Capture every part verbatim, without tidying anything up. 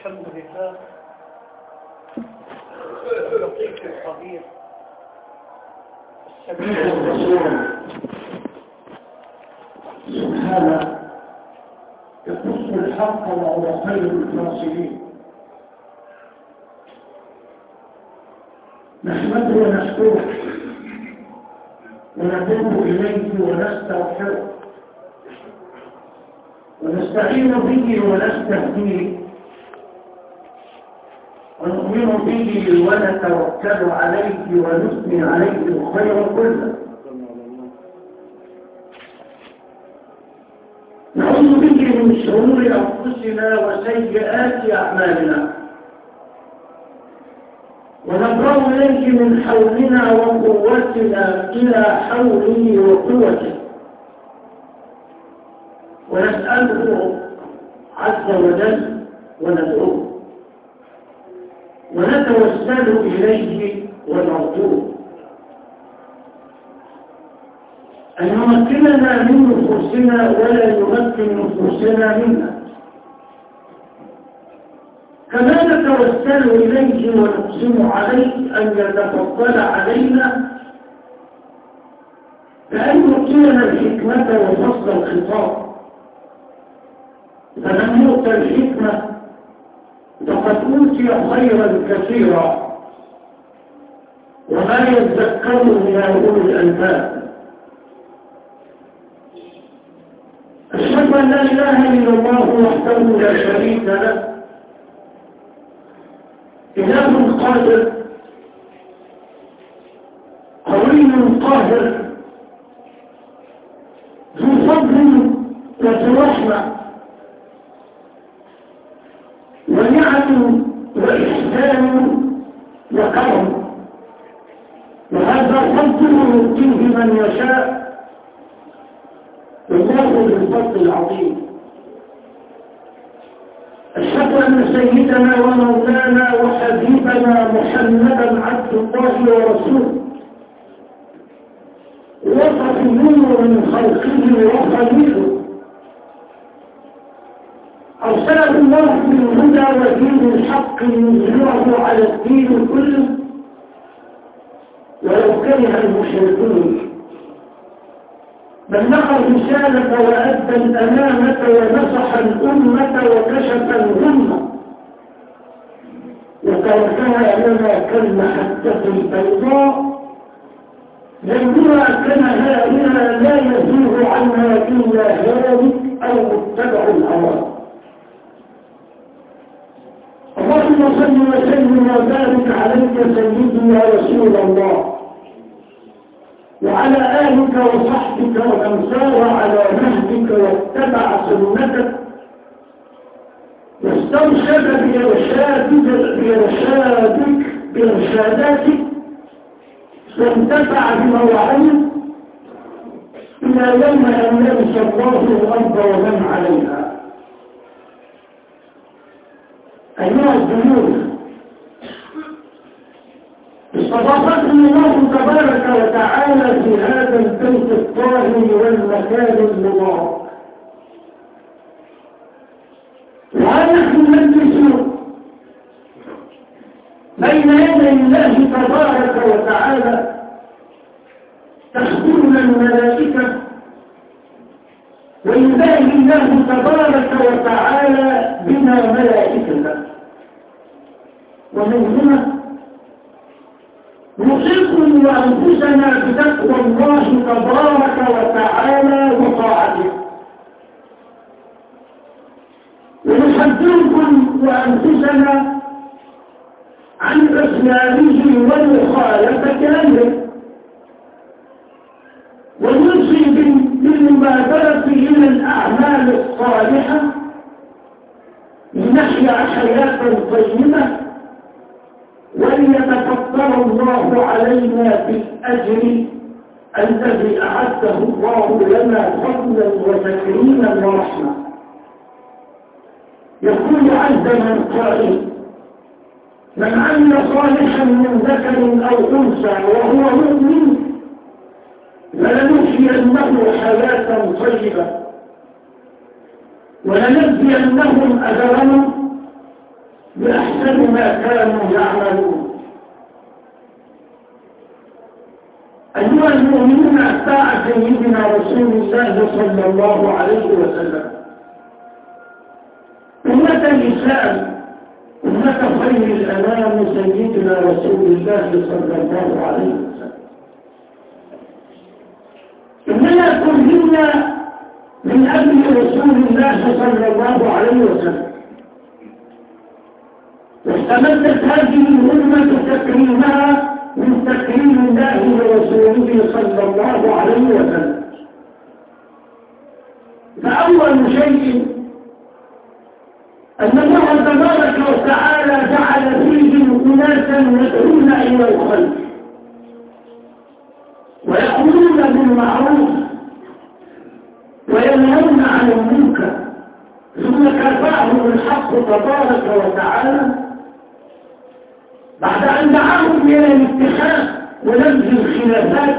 الحمد لله اللطيف الخبير السميع سبحانه يقص الحق وهو خير الفاصلين. نحمده ونشكره ونتوب إليه ونستغفره ونستعين به ونستهديه ونؤمن به ونتوكل عليه ونثني عليه الخير كله. نعوذ به من شرور أنفسنا وسيئات أعمالنا ونبرأ إليه من حولنا وقوتنا إلى حوله وقوته، ونسأله عز وجل وندعوه ونتوسل إليه ونرجوه أن يمكننا من نفوسنا ولا يمكن نفوسنا منا، كما نتوسل إليه ونقسم عليه أن يتفضل علينا بأن يؤتينا الحكمة وفصل الخطاب، فمن يؤتى الحكمة فقد أوتي خيرا كثيرا وما يذكر إلا أولو الألباب. أشهد أن لا إله إلا الله وحده لا شريك له، إله قادر قوي قاهر ذو فضل وذو رحمة ونعم وإحسان وكرم، وهذا فضل يؤتيه من يشاء والله بالفضل العظيم. أشهد أن سيدنا ومولانا وحبيبنا محمدا عبد الله ورسوله وصفيه من خلقه وخليله، أرسله الله بالهدى ودين الحق ليظهره على الدين كله ولو كره المشركون. بلغ الرسالة وأدى الأمانة ونصح الأمة وكشف الغمة وتركها لنا كالمحجة البيضاء ليلها كنهارها لا يزيغ عنها إلا هالك أو متبع الهوى. اللهم صل وسلم وبارك عليك سيدي يا رسول الله وعلى آلك وصحبك ومن سار على نهجك واتبع سنتك واسترشد بإرشادك بإرشادك بإرشاداتك وانتفع بمواعظك إلى يوم أن يرث الله الأرض ومن عليها. أيها الضيوف، استضافتني الله تبارك وتعالى في هذا البيت الطاهر والمكان المبارك، ونحن نجلس بين يدي الله تبارك وتعالى تخدمنا الملائكة ويباهي الله تبارك وتعالى بنا ملائكته، ومن هنا نوصيكم وأنفسنا بتقوى الله تبارك وتعالى وطاعته، ونحذركم وأنفسنا عن عصيانه ومخالفة أمره، ونوصي بالمبادرة إلى الأعمال الصالحة لنحيا حياة طيبة وليتفضل الله علينا بالأجر الذي أعده الله لنا فضلا وتكريما ورحمة. يقول عز من قائل: من عمل صالحا من ذكر أو أنثى وهو مؤمن فلنحيينه حياة طيبة ولنجزينهم أجرهم بأحسن ما كانوا يعملون. أيها المؤمنون أتباع سيدنا رسول الله صلى الله عليه وسلم، أمة الإسلام، أمة خير الأنام سيدنا رسول الله صلى الله عليه وسلم، إننا كلنا من أجل رسول الله صلى الله عليه وسلم، واستمدت هذه الأمة تكريمها من تكريم الله ورسوله صلى الله عليه وسلم. فأول شيء أن الله تبارك وتعالى جعل فيهم أناسا يدعون إلى الخير ويأمرون بالمعروف وينهون عن المنكر، ثم كافاهم الحق تبارك وتعالى بعد أن دعاهم إلى الاتخاذ ونبذ الخلافات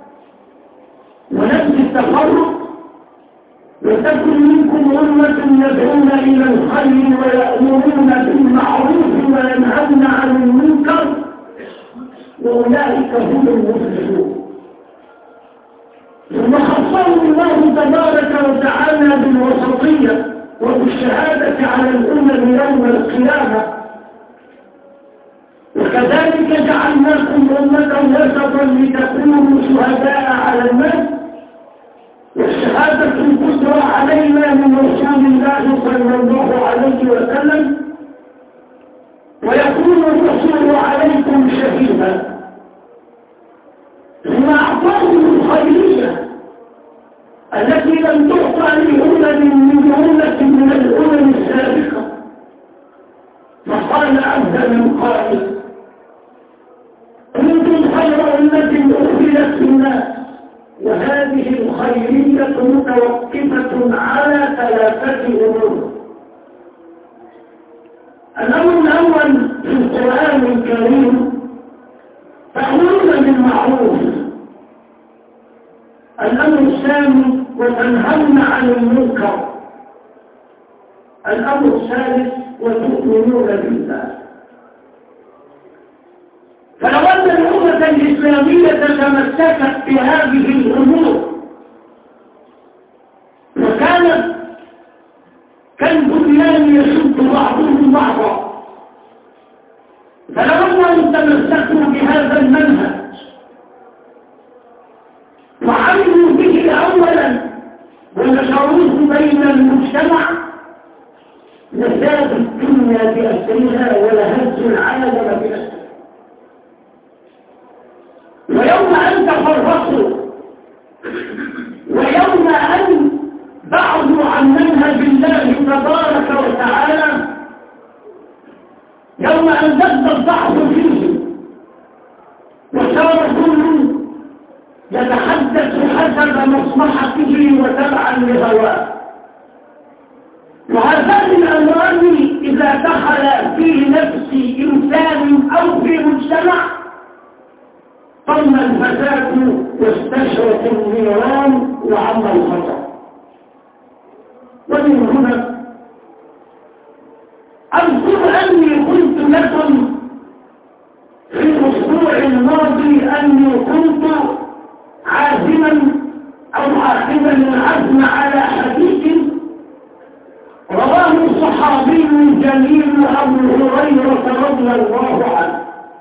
ونبذ التفرق، وتكن منكم أمة يدعون إلى الخير ويأمرون بالمعروف وينهون عن المنكر وأولئك هم المفلحون. ثم خصهم الله تبارك وتعالى بالوسطية وبالشهادة على الأمم يوم القيامة، وكذلك جعلناكم أمة وسطا لتكونوا شهداء على الناس، والشهادة الكبرى علينا من رسول الله صلى الله عليه وسلم، ويكون الرسول عليكم شهيدا. ثم أعطاهم الخيرية التي لم تعطى لأمم من أمة من الأمم السابقة، فقال عز من قائل: كنتم خير أمة أخرجت للناس. وهذه الخيرية متوقفة على ثلاثة أمور. الأمر الأول في القرآن الكريم تأمرون بالمعروف. الأمر الثاني وتنهون عن المنكر. الأمر الثالث وتؤمنون بالله. فلو أن الأمة الإسلامية تمسكت بهذه الأمور وكانت كالبنيان يشد بعضهم بعضا، فلو أنهم تمسكوا بهذا المنهج وعملوا به أولا ونشروه بين المجتمع لساد الدنيا بأسرها ولهز العالم بأسرها. ويوم أن تفرقوا ويوم أن بعضوا عن منهج الله تبارك وتعالى، يوم أن زد الضعف فيه وصار كل يتحدث حسب مصلحته وتبعا لهواه، وهذان الأمران إذا دخل في نفس إنسان أو في مجتمع طم الفساد واستشرت النيران وعم الخطر. ومن هنا أذكر أني قلت لكم في الأسبوع الماضي أني كنت عازما أو عاقبا العزم على حديث رواه الصحابي الجليل أبو هريرة رضي الله عنه.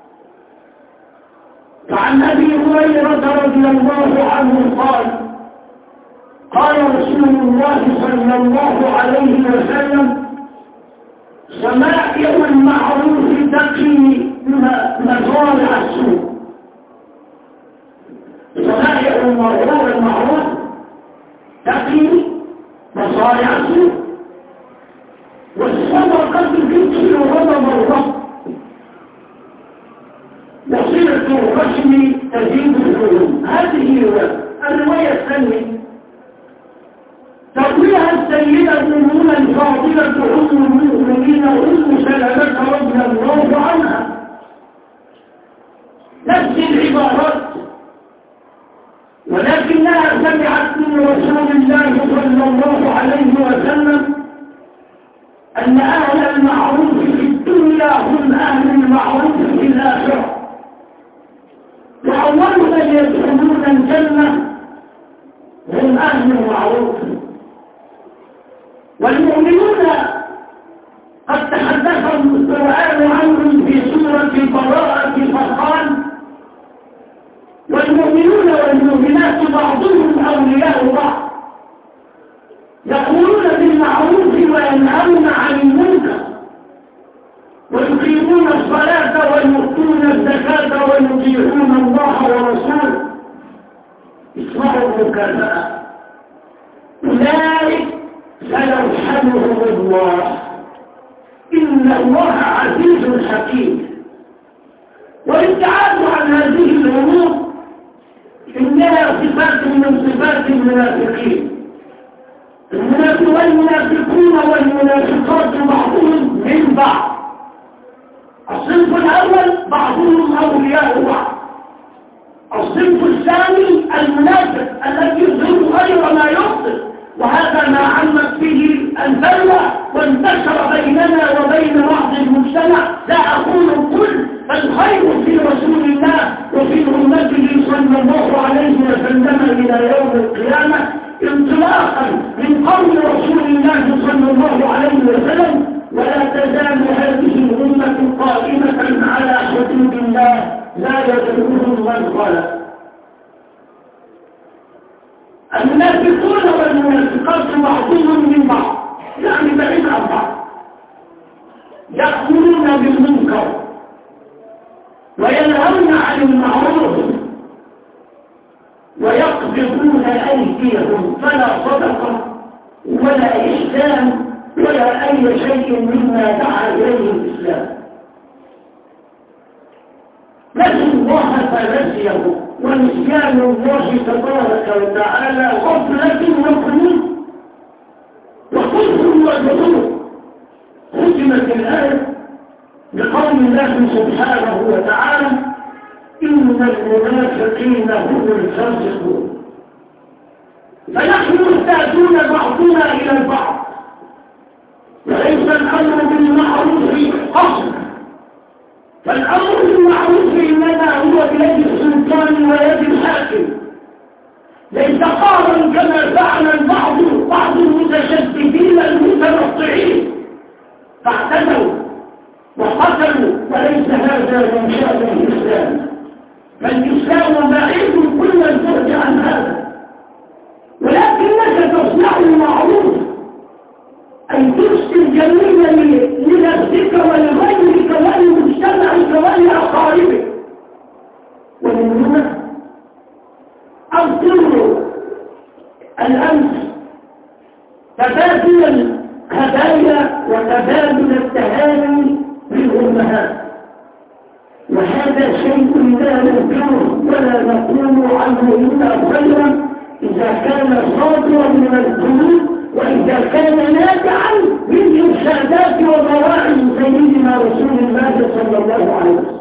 فعن أبي هريرة رضي الله عنه قال: قال رسول الله صلى الله عليه وسلم: صنائع المعروف تقي مصارع السوء. صنائع المعروف تقي مصارع السوء، والصدقة تكسر غضب الرب، وصلة الرحم تزيد الحلم. هذه الرواية الثانية ترويها السيدة أم الفاضلة أم المؤمنين أم سلمة رضي الله عنها، نفس العبارات، ولكنها سمعت من رسول الله صلى الله عليه وسلم أن أهل المعروف في الدنيا القرآن عنهم في سورة البراءة فقال والمؤمنون والمؤمنات بعضهم أولياء بعض يقولون بالمعروف وينهون عن المنكر ويقيمون الصلاة ويؤتون الزكاة ويطيعون الله ورسوله. اسمعوا المكافأة، أولئك سيرحمهم الله إن الله عزيز حكيم. والابتعاد عن هذه الأمور إنها صفات من صفات المنافقين. والمنافقون والمنافقات بعضهم من بعض. الصنف الأول بعضهم أولياء بعض. الصنف الثاني المنافق الذي يظهر غير ما يبطل، وهذا ما عمت به البلوى وانتشر بيننا وبين بعض المجتمع. لا أقول الكل، فالخير في رسول الله وفي أمته صلى الله عليه وسلم إلى يوم القيامة انطلاقا من قول رسول الله صلى الله عليه وسلم: ولا تزال هذه الأمة قائمة على حدود الله لا يضرهم من خلق. المنافقون والمنافقات بعضهم من بعض، يعني بعيد عن بعض، يأمرون بالمنكر وينهون عن المعروف ويقبضون أيديهم، فلا صدقة ولا إحسان ولا أي شيء مما دعا إليه الإسلام. نسوا الله فنسيه، ونسيان الله تبارك وتعالى غفلة وقنوط وكفر وجحود. ختمت الآية بقول الله سبحانه وتعالى: إن المنافقين هم الفاسقون. فنحن محتاجون بعضنا إلى البعض، وليس الأمر بالمعروف قصد، فالأمر بالمعروف إنما هو بيد السلطان ويد الحاكم، ليس قارا كما فعل البعض بعض المتشددين المتنطعين فاعتدوا وقتلوا، وليس هذا من شأن الإسلام، فالإسلام بعيد كل البعد عن هذا. ولكنك تصنع المعروف أن تحسن جميلا لنفسك ولغيرك ولمجتمعك ولأقاربك. ومن هنا أذكر الأمس تبادل الهدايا وتبادل التهاني بالأمهات، وهذا شيء لا ننكره ولا نقول عنه إلا خيرا إذا كان صادرا من القلوب، وإذا كان نابعا من إرشادات ومواعظ سيدنا رسول الله صلى الله عليه وسلم.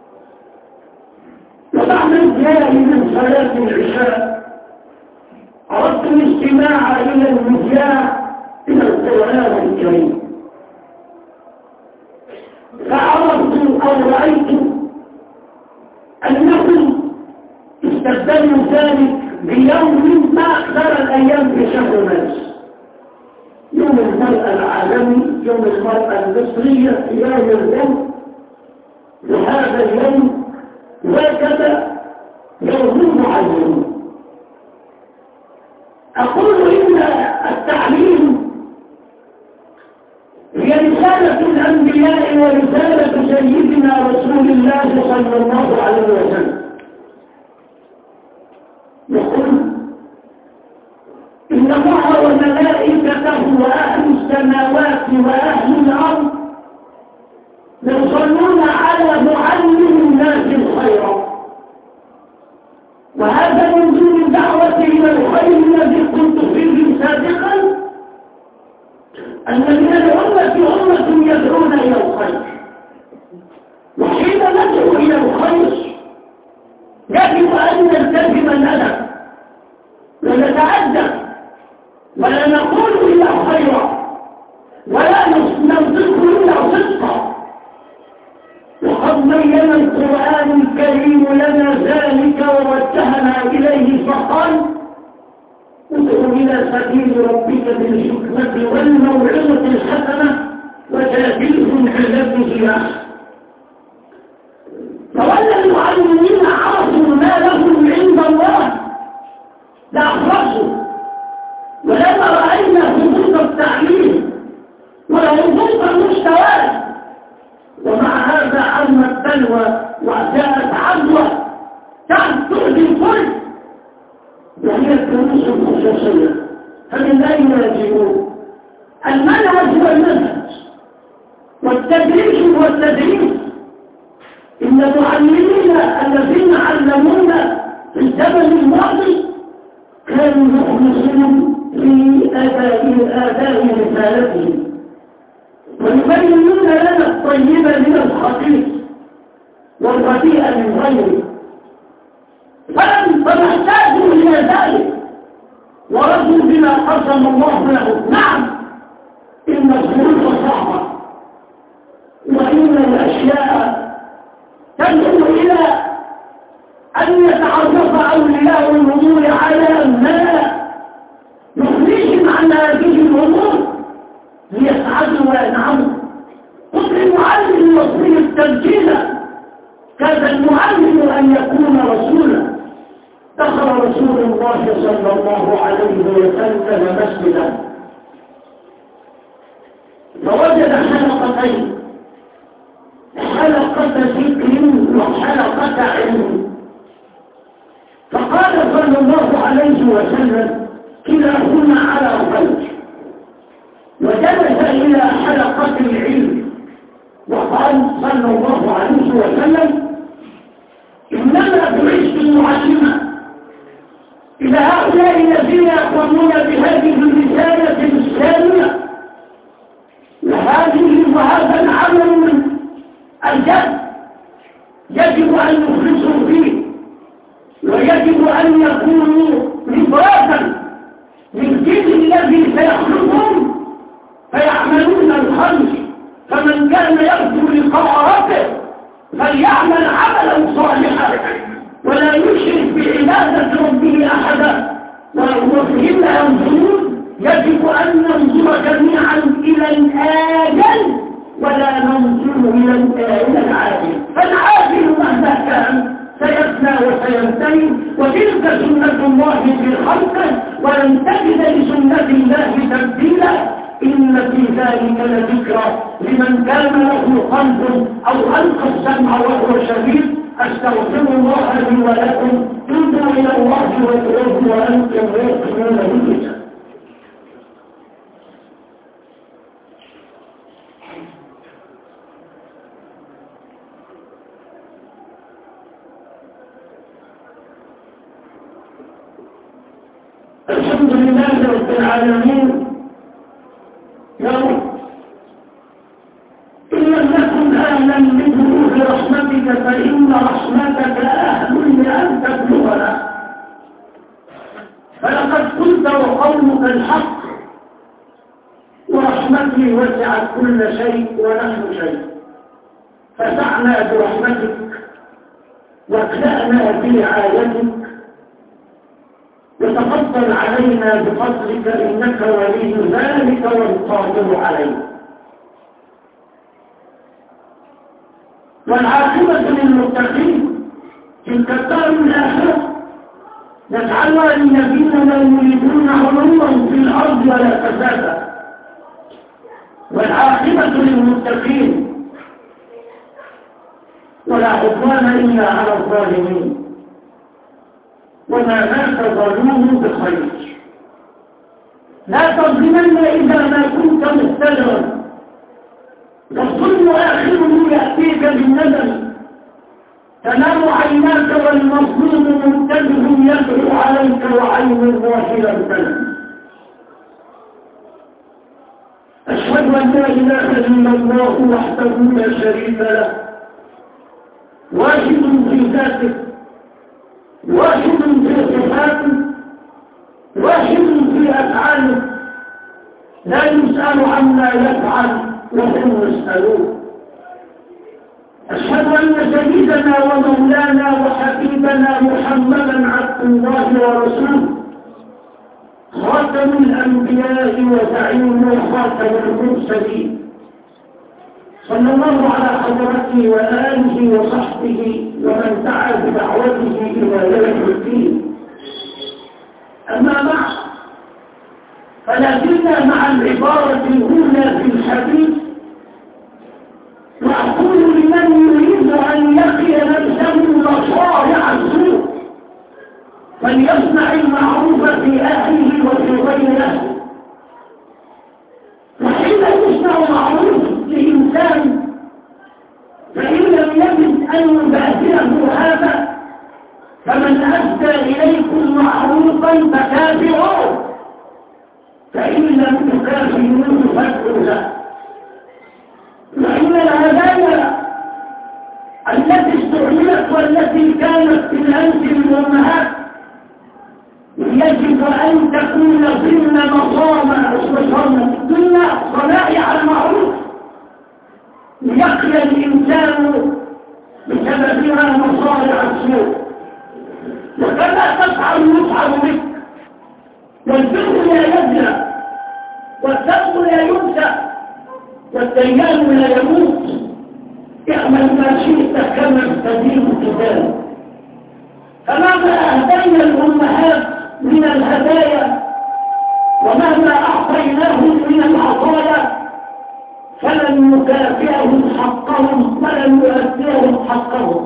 وبعد الانتهاء من صلاة العشاء أردت الاستماع إلى المذياع إلى القرآن الكريم، فعرفت أو رأيت أنهم استبدلوا ذلك بيوم ما أكثر الأيام في شهر مارس، يوم المرأة العالمي، يوم المرأة المصرية، في يوم اليوم، وهذا اليوم وجد يوم معين. أقول إن التعليم هي رسالة الأنبياء ورسالة سيدنا رسول الله صلى الله عليه وسلم. يقول إن الله وملائكته وأهل السماوات وأهل الأرض يصلون على معلم الناس الخير، وهذا من ضمن الدعوة إلى الخير الذي قلت فيه سابقا أن من الأمة أمة يدعون إلى الخير، وحين ندعو إلى الخير يجب أن نلتزم الأدب ونتأدب ولا نقول إلا خيرا ولا ننطق إلا صدقا. وقد بين القرآن الكريم لنا ذلك ووجهنا إليه فقال: ادع إلى سبيل ربك بالحكمة والموعظة الحسنة وجادلهم بالتي هي أحسن. فولا المعلمين عرفوا ما لهم عند الله لأخلصوا، ولما رأينا هبوط التعليم وهبوط المستوى، ومع هذا عمت بلوى وجاءت عدوى تؤذي الكل، وهي الدروس الخصوصية. فمن أين يجيبون؟ المنهج هو المنهج، والتدريس هو التدريس. إن المعلمين الذين علمونا في الزمن الماضي كانوا مخلصين في أداء أداء رسالتهم، ويبينون لنا الطيب من الخبيث والرديء من غيره. فلم فنحتاجوا إلى ذلك ورضوا بما قسم الله له. نعم، إن الظروف صعبة، وإن الأشياء تدعو إلى أن يتعرف أولياء الأمور على ما يخرجهم عن هذه الأمور ليسعدوا وينعموا. قل المعلم يصير التمثيل، كاد المعلم أن يكون رسولا. دخل رسول الله صلى الله عليه وسلم مسجدا فوجد حلقتين، حلقة ذكر وحلقة علم، فقال صلى الله عليه وسلم كلاهما على خير، وجلس إلى حلقة العلم وقال صلى الله عليه وسلم إنما بعثت معلما إلى هؤلاء الذين يقومون بهذه الرسالة الإسلامية، وهذه وهذا العمل من الجد يجب أن يخلصوا فيه، ويجب أن يكونوا رفاقا للجيل الذي سيخلقهم فيعملون الخمس. فمن كان يرجو لقاء ربه فليعمل عملا صالحا ولا يشرك بعبادة ربه أحدا. وفيما ينظرون يجب أن ننظر جميعا إلى الآجل ولا ننظر إلى العاجل، فالعاجل مهما كان سيفنى وسينتهي، وتلك سنة الله في خلقه ولن تجد لسنة الله تبديلا. إن في ذلك لذكرى لمن كان له قلب أو ألقى السمع وهو شهيد. أستغفر الله لي ولكم، توبوا إلى الله واتوبوا وأنتم موقنون بالكتاب. الحمد لله رب العالمين. يا رب إن لم نكن أهلا لبلوغ رحمتك فإن رحمتك أهل لأن تبلغنا. فلقد قلت وقولك الحق، ورحمتي وسعت كل شيء ونحن شيء، فسعنا برحمتك واكلأنا برعايتك، وتفضل علينا بفضلك إنك ولي ذلك والقادر عليه. والعاقبة للمتقين تلك الدار الآخرة نجعلها للذين لا يريدون علوا في الأرض ولا فسادا. والعاقبة للمتقين ولا عدوان إلا على الظالمين، وما مات ظلوم بخير. لا تظلمن إذا ما كنت مستجرا، والظلم آخره يأتيك بالندم. تنام عيناك والمظلوم منتبه يدعو عليك وعين الله لم تنم. أشهد أن لا إله إلا الله وحده لا شريك له، واحد في ذاته، واحد في صفاته، واحد في أفعاله، لا يسأل عما يفعل وهم يسألون. أشهد أن سيدنا ومولانا وحبيبنا محمدا عبد الله ورسوله، خاتم الأنبياء وزعيم وخاتم المرسلين، صلى الله على حضرته وآله وصحبه ومن دعا بدعوته إلى يوم الدين. أما بعد، فلا زلنا مع العبارة الأولى في الحديث، وأقول لمن يريد أن يقي نفسه مصارع السوء فليصنع المعروف في أهله وفي غير أهله. وحين يصنع معروف لإنسان فإن لم يجد أن يبادره هذا فمن أدى إليكم معروفا فكافئوه، فإن لم تكافئوه فادعوا له. وإن الهدايا التي استعملت والتي كانت في الأنس الأمهات يجب أن تكون ضمن مصانع ضمن صنائع المعروف ليقي الإنسان بسببها مصارع السوء. وكما تفعل يفعل بك، والبر لا يبلى والذنب لا ينسى والديان لا يموت. اعمل ما شئت كما استدين الكتاب. فمهما أهدينا الأمهات من الهدايا ومهما أعطيناهم من العطايا فلن نكافئهم حقهم ولن نؤديهم حقهم،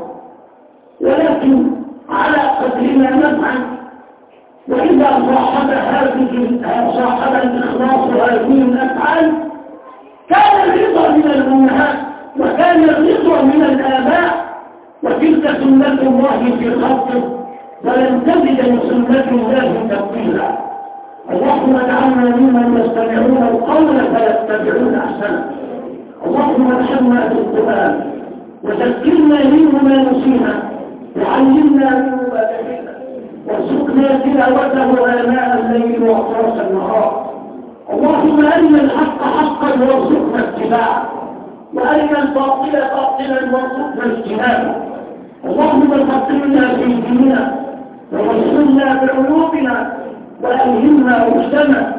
ولكن على قدر ما نفعل. وإذا صاحب هذه صاحب الإخلاص هذه الأفعال كان الرضا من الأمهات وكان الرضا من الآباء، وتلك سنة الله في خلقه ولن تجد لسنة الله تبديلا. اللهم اجعلنا ممن يستمعون القول فيتبعون احسنه. اللهم ارحمنا بالقرآن وذكرنا منه ما نسينا وعلمنا منه ما جهلنا وارزقنا تلاوته آناء الليل وأطراف النهار. اللهم أرنا الحق حقا وارزقنا اتباعه وأرنا الباطل باطلا وارزقنا اجتنابه. اللهم فقهنا في ديننا ووصلنا بعلومنا وألهمنا رشدنا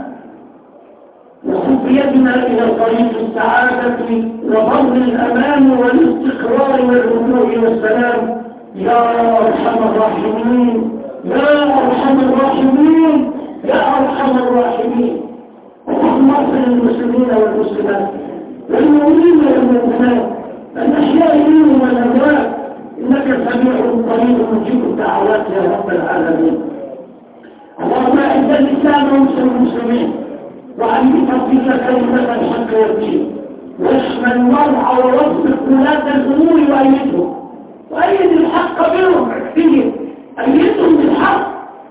وخذ بيدنا إلى طريق السعادة وبر الأمان والاستقرار والهدوء والسلام يا أرحم الراحمين يا أرحم الراحمين يا أرحم الراحمين. اللهم اغفر للمسلمين والمسلمات والمؤمنين والمؤمنات الأحياء منهم والأموات إنك سميع قريب مجيب الدعوات يا رب العالمين. اللهم أعز الإسلام وانصر المسلمين وعلم تطبيق كلمة الحق والدين واشمل المرعى ورزق ولاة الأمور وأيدهم وأيد الحق بهم فيه أيدهم بالحق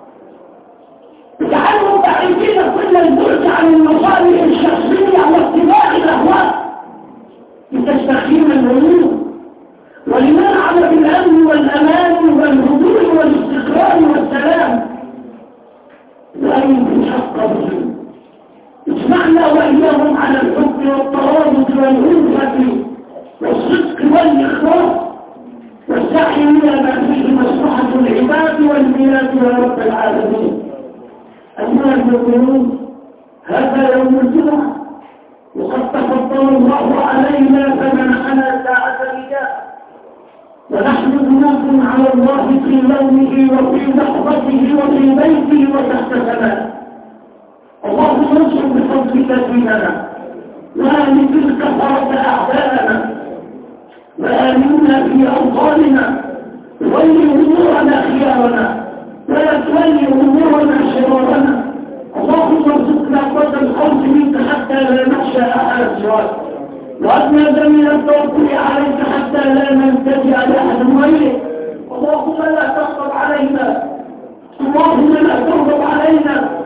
اجعلهم بعيدين كل البعد عن المصالح الشخصية واتباع الأهواء لتستقيم الأمور ولننعم بالأمن والأمان والهدوء والاستقرار والسلام وأيد الحق بهم. اجمعنا وإياهم على الحب والترابط والألفة والصدق والإخلاص والسعي إلى ما فيه مصلحة العباد والبلاد يا رب العالمين. أيها المؤمنون، هذا يوم الجمعة وقد تفضل الله علينا فمنحنا ساعة الإجابة ونحن ذنوب على الله في يومه وفي لحظته وفي بيته وتحت سماه. اللهم انصر بفضلك ديننا وآمن الكفرة أعداءنا وآمنا في أوطاننا ولي أمورنا خيارنا ولا تولي أمورنا شرارنا. اللهم ارزقنا قوة الخوف منك حتى لا نخشى أحد سواك وأدنى من التوكل عليك حتى لا نلتجئ لأحد غيرك. اللهم لا تغضب علينا اللهم لا تغضب علينا